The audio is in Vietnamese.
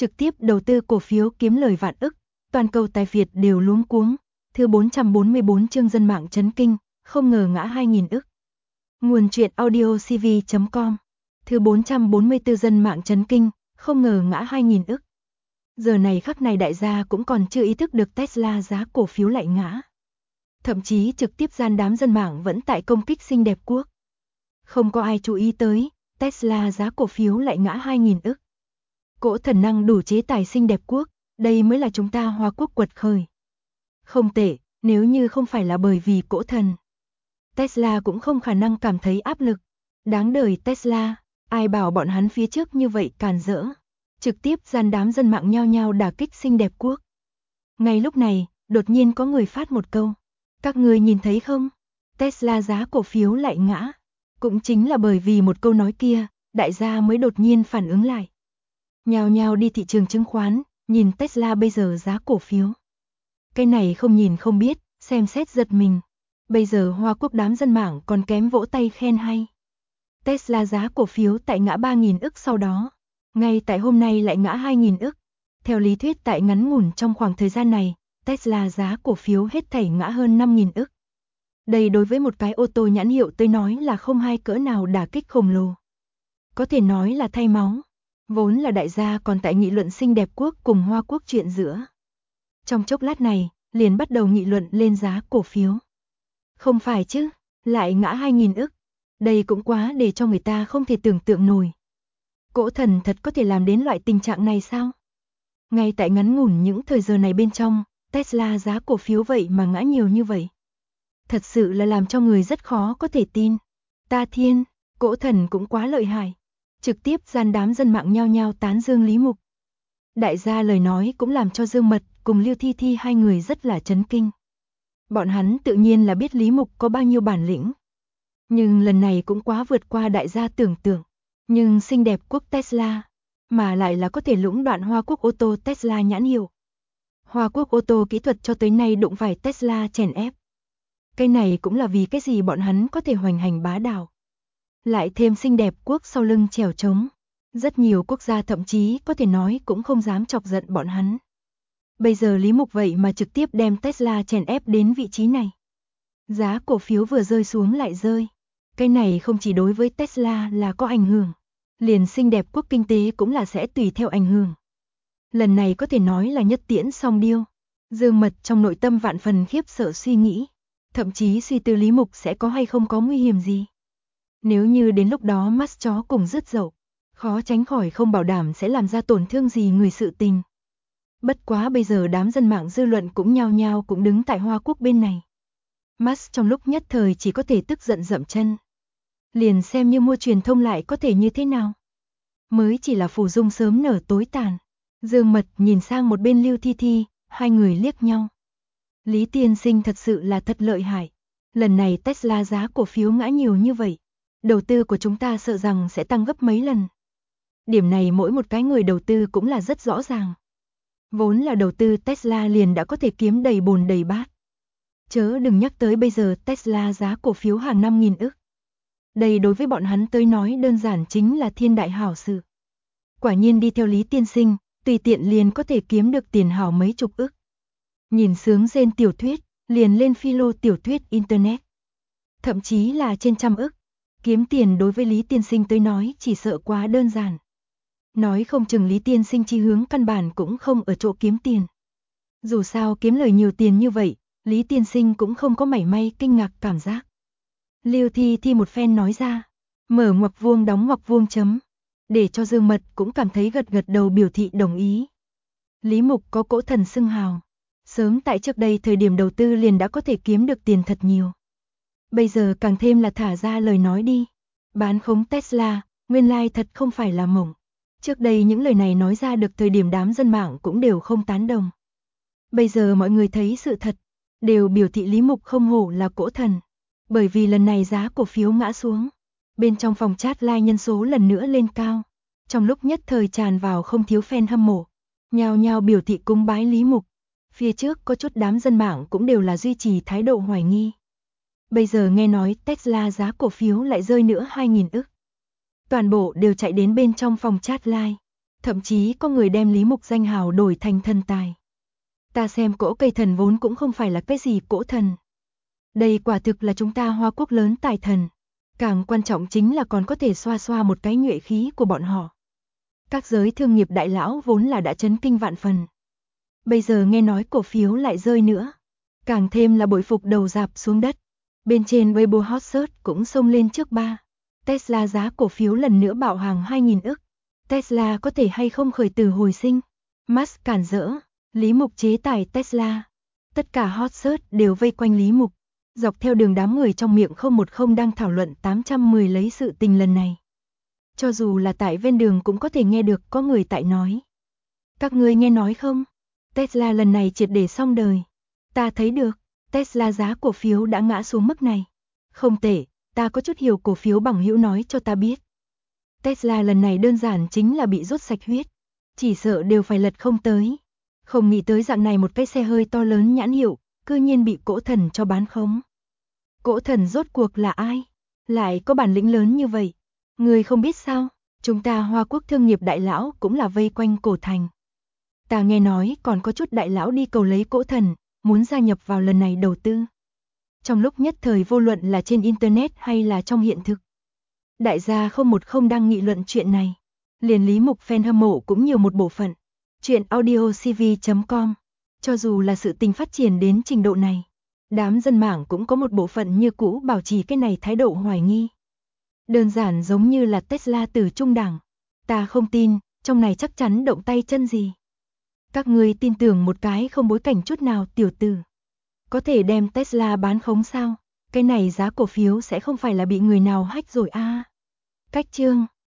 trực tiếp đầu tư cổ phiếu kiếm lời vạn ức, toàn cầu tài Việt đều luống cuống. Thứ 444 chương dân mạng chấn kinh, không ngờ ngã 2.000 ức. Nguồn truyện audio cv.com. Thứ 444 dân mạng chấn kinh, không ngờ ngã 2.000 ức. Giờ này khắc này đại gia cũng còn chưa ý thức được Tesla giá cổ phiếu lại ngã. Thậm chí trực tiếp gian đám dân mạng vẫn tại công kích xinh đẹp quốc. Không có ai chú ý tới, Tesla giá cổ phiếu lại ngã 2.000 ức. Cỗ thần năng đủ chế tài xinh đẹp quốc, đây mới là chúng ta Hoa Quốc quật khởi. Không tệ, nếu như không phải là bởi vì cỗ thần, Tesla cũng không khả năng cảm thấy áp lực. Đáng đời Tesla, ai bảo bọn hắn phía trước như vậy càn rỡ. Trực tiếp gian đám dân mạng nhao nhao đả kích xinh đẹp quốc. Ngay lúc này, đột nhiên có người phát một câu. Các người nhìn thấy không? Tesla giá cổ phiếu lại ngã. Cũng chính là bởi vì một câu nói kia, đại gia mới đột nhiên phản ứng lại. Nhao nhao đi thị trường chứng khoán, nhìn Tesla bây giờ giá cổ phiếu. Cái này không nhìn không biết, xem xét giật mình. Bây giờ Hoa Quốc đám dân mạng còn kém vỗ tay khen hay. Tesla giá cổ phiếu tại ngã 3.000 ức sau đó. Ngay tại hôm nay lại ngã 2.000 ức. Theo lý thuyết tại ngắn ngủn trong khoảng thời gian này, Tesla giá cổ phiếu hết thảy ngã hơn 5.000 ức. Đây đối với một cái ô tô nhãn hiệu tôi nói là không hai cỡ nào đả kích khổng lồ. Có thể nói là thay máu. Vốn là đại gia còn tại nghị luận xinh đẹp quốc cùng Hoa Quốc chuyện giữa. Trong chốc lát này, liền bắt đầu nghị luận lên giá cổ phiếu. Không phải chứ, lại ngã 2.000 ức. Đây cũng quá để cho người ta không thể tưởng tượng nổi. Cỗ thần thật có thể làm đến loại tình trạng này sao? Ngay tại ngắn ngủn những thời giờ này bên trong, Tesla giá cổ phiếu vậy mà ngã nhiều như vậy. Thật sự là làm cho người rất khó có thể tin. Ta thiên, cỗ thần cũng quá lợi hại. Trực tiếp gian đám dân mạng nhao nhao tán dương Lý Mục. Đại gia lời nói cũng làm cho Dương Mật cùng Liêu Thi Thi hai người rất là chấn kinh. Bọn hắn tự nhiên là biết Lý Mục có bao nhiêu bản lĩnh. Nhưng lần này cũng quá vượt qua đại gia tưởng tượng. Nhưng xinh đẹp quốc Tesla, mà lại là có thể lũng đoạn Hoa Quốc ô tô Tesla nhãn hiệu. Hoa Quốc ô tô kỹ thuật cho tới nay đụng phải Tesla chèn ép. Cái này cũng là vì cái gì bọn hắn có thể hoành hành bá đạo. Lại thêm xinh đẹp quốc sau lưng chèo trống. Rất nhiều quốc gia thậm chí có thể nói cũng không dám chọc giận bọn hắn. Bây giờ Lý Mục vậy mà trực tiếp đem Tesla chèn ép đến vị trí này. Giá cổ phiếu vừa rơi xuống lại rơi. Cái này không chỉ đối với Tesla là có ảnh hưởng. Liền xinh đẹp quốc kinh tế cũng là sẽ tùy theo ảnh hưởng. Lần này có thể nói là nhất tiễn song điêu. Dương Mật trong nội tâm vạn phần khiếp sợ suy nghĩ. Thậm chí suy tư Lý Mục sẽ có hay không có nguy hiểm gì. Nếu như đến lúc đó mắt chó cùng rứt dậu, khó tránh khỏi không bảo đảm sẽ làm ra tổn thương gì người sự tình. Bất quá bây giờ đám dân mạng dư luận cũng nhao nhao cũng đứng tại Hoa Quốc bên này. Musk trong lúc nhất thời chỉ có thể tức giận dậm chân. Liền xem như mua truyền thông lại có thể như thế nào. Mới chỉ là phù dung sớm nở tối tàn. Dương Mật nhìn sang một bên Liêu Thi Thi, hai người liếc nhau. Lý tiên sinh thật sự là thật lợi hại. Lần này Tesla giá cổ phiếu ngã nhiều như vậy. Đầu tư của chúng ta sợ rằng sẽ tăng gấp mấy lần. Điểm này mỗi một cái người đầu tư cũng là rất rõ ràng. Vốn là đầu tư Tesla liền đã có thể kiếm đầy bồn đầy bát. Chớ đừng nhắc tới bây giờ Tesla giá cổ phiếu hàng 5.000 ức. Đây đối với bọn hắn tới nói đơn giản chính là thiên đại hảo sự. Quả nhiên đi theo Lý tiên sinh, tùy tiện liền có thể kiếm được tiền hảo mấy chục ức. Nhìn sướng rên tiểu thuyết, liền lên philo tiểu thuyết internet. Thậm chí là trên trăm ức. Kiếm tiền đối với Lý tiên sinh tới nói chỉ sợ quá đơn giản. Nói không chừng Lý tiên sinh chi hướng căn bản cũng không ở chỗ kiếm tiền. Dù sao kiếm lời nhiều tiền như vậy, Lý tiên sinh cũng không có mảy may kinh ngạc cảm giác. Liêu Thi Thi một phen nói ra, mở ngoặc vuông đóng ngoặc vuông chấm, để cho Dương Mật cũng cảm thấy gật gật đầu biểu thị đồng ý. Lý Mục có cỗ thần xưng hào, sớm tại trước đây thời điểm đầu tư liền đã có thể kiếm được tiền thật nhiều. Bây giờ càng thêm là thả ra lời nói đi, bán khống Tesla, nguyên lai thật không phải là mộng. Trước đây những lời này nói ra được thời điểm đám dân mạng cũng đều không tán đồng. Bây giờ mọi người thấy sự thật, đều biểu thị Lý Mục không hổ là cỗ thần. Bởi vì lần này giá cổ phiếu ngã xuống. Bên trong phòng chat live nhân số lần nữa lên cao. Trong lúc nhất thời tràn vào không thiếu fan hâm mộ. Nhao nhao biểu thị cúng bái Lý Mục. Phía trước có chút đám dân mạng cũng đều là duy trì thái độ hoài nghi. Bây giờ nghe nói Tesla giá cổ phiếu lại rơi nữa 2.000 ức. Toàn bộ đều chạy đến bên trong phòng chat live. Thậm chí có người đem Lý Mục danh hào đổi thành thần tài. Ta xem cỗ cây thần vốn cũng không phải là cái gì cỗ thần. Đây quả thực là chúng ta Hoa Quốc lớn tài thần. Càng quan trọng chính là còn có thể xoa xoa một cái nhuệ khí của bọn họ. Các giới thương nghiệp đại lão vốn là đã chấn kinh vạn phần. Bây giờ nghe nói cổ phiếu lại rơi nữa. Càng thêm là bội phục đầu rạp xuống đất. Bên trên Weibo hot search cũng xông lên trước 3. Tesla giá cổ phiếu lần nữa bạo hàng 2.000 ức. Tesla có thể hay không khởi tử hồi sinh? Musk cản rỡ. Lý Mục chế tài Tesla. Tất cả hot search đều vây quanh Lý Mục. Dọc theo đường đám người trong miệng 010 đang thảo luận 810 lấy sự tình lần này. Cho dù là tại ven đường cũng có thể nghe được có người tại nói. Các ngươi nghe nói không? Tesla lần này triệt để xong đời. Ta thấy được, Tesla giá cổ phiếu đã ngã xuống mức này. Không tệ, ta có chút hiểu cổ phiếu bằng hữu nói cho ta biết. Tesla lần này đơn giản chính là bị rút sạch huyết. Chỉ sợ đều phải lật không tới. Không nghĩ tới dạng này một cái xe hơi to lớn nhãn hiệu, cư nhiên bị cỗ thần cho bán khống. Cỗ thần rốt cuộc là ai? Lại có bản lĩnh lớn như vậy? Người không biết sao? Chúng ta Hoa Quốc thương nghiệp đại lão cũng là vây quanh cổ thành. Ta nghe nói còn có chút đại lão đi cầu lấy cỗ thần, muốn gia nhập vào lần này đầu tư. Trong lúc nhất thời vô luận là trên internet hay là trong hiện thực. Đại gia 010 đang nghị luận chuyện này. Liền Lý Mục fan hâm mộ cũng nhiều một bộ phận. Chuyện audiocv.com. Cho dù là sự tình phát triển đến trình độ này, đám dân mạng cũng có một bộ phận như cũ bảo trì cái này thái độ hoài nghi. Đơn giản giống như là Tesla từ trung đẳng. Ta không tin, trong này chắc chắn động tay chân gì. Các ngươi tin tưởng một cái không bối cảnh chút nào tiểu tử. Có thể đem Tesla bán khống sao? Cái này giá cổ phiếu sẽ không phải là bị người nào hack rồi a? Cách chương